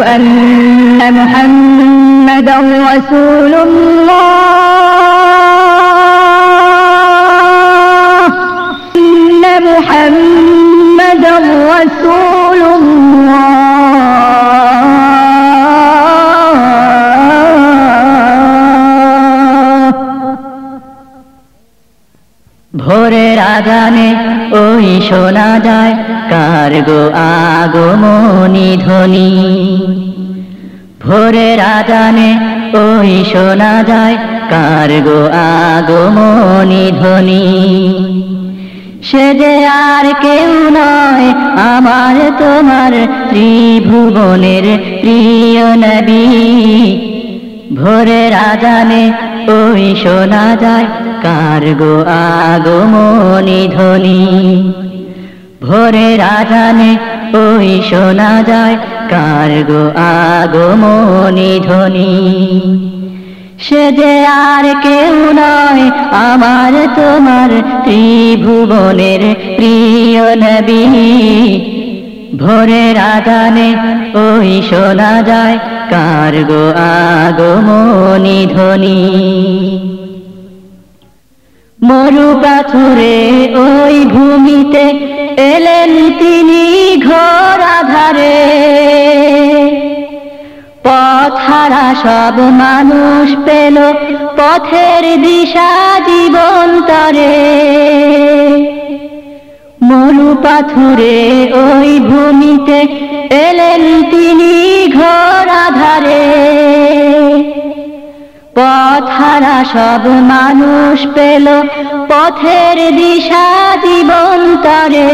أن محمدا رسول الله أن محمدا رسول ভোরের আজানে ওই শোনা যায় কার গো আগমনী ধ্বনি ভোরের আজানে ওই শোনা যায় কার গো আগমনী ধ্বনি সে যে আর কেউ নয় আমার তোমার ত্রিভুবনের প্রিয় নবী ভোরের আজানে ওই শোনা যায় কার গো আগমনী ধ্বনি ভোরের আজানে ওই শোনা যায় কার গো আগমনী ধ্বনি সে যে আর কেউ নয় আমার তোমার ত্রিভুবনের প্রিয় নবী ভোরের আজানে ওই শোনা যায় কার গো আগমনী ধ্বনি মরু পাথুরে ওই ভূমিতে এলেন তিনি ঘোর আধারে পথ হারা সব মানুষ পেল পথের দিশা জীবন তরে মরু পাথুরে ওই ভূমিতে এলেন তিনি ঘোর আধারে পথ হারা সব মানুষ পেল পথের দিশা জীবন তরে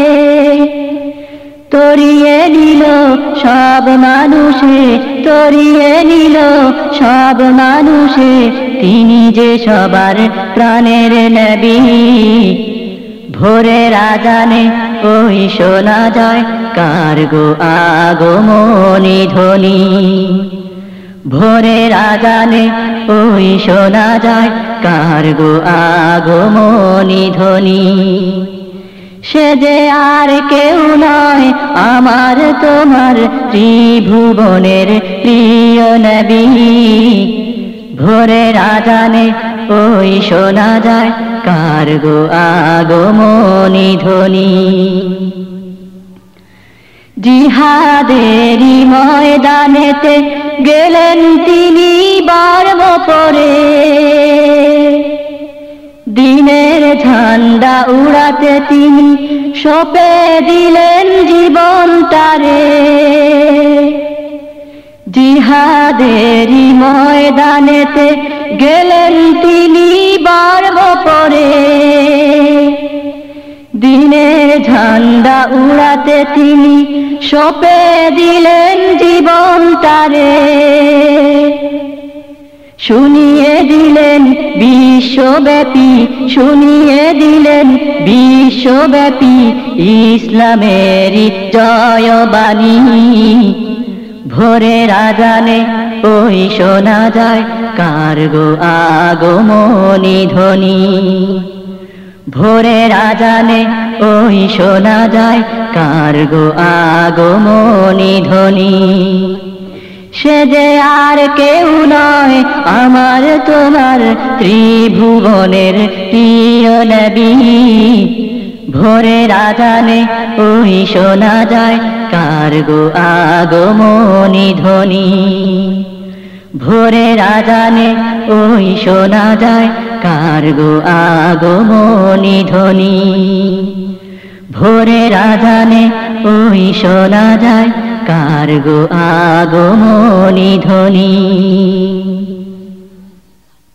তরিয়ে নিল সব মানুষে তরিয়ে নিল সব মানুষে তিনি যে সবার প্রাণের নবী ভোরের আজানে ওই শোনা যায় কার গো আগমনী ধ্বনি ভোরের আজানে ওই শোনা যায় কার গো আগমনী ধ্বনি সে যে আর কেউ নয় আমার তোমার ত্রিভুবনের প্রিয় নবী ভোরের আজানে ওই শোনা যায় কার গো আগমনী ধ্বনি জিহাদেরি ময়দানেতে গেলেন তিনি বর্ম পরে দিনের ঝান্ডা উড়াতে তিনি সঁপে দিলেন জীবনটারে জিহাদেরি ময়দানেতে গেলেন তিনি বর্ম পরে দিনের ঝান্ডা উড়াতে তিনি সঁপে দিলেন জীবনটারে শুনিয়ে দিলেন বিশ্বব্যাপী শুনিয়ে দিলেন বিশ্বব্যাপী ইসলামেরই জয়বাণী ভোরের আজানে ওই শোনা যায় কার গো আগমনী ধ্বনি ভোরের আজানে ওই শোনা যায় কার গো আগমনী ধ্বনি সে যে আর কেউ নয় আমার তোমার ত্রিভুবনের প্রিয় নবী ভোরের আজানে ওই শোনা যায় কার গো আগমনী ধ্বনি ভোরের আজানে ওই শোনা যায় কার গো আগমনী ধ্বনি ভোরের আজানে ওই শোনা যায় কার গো আগমনী ধ্বনি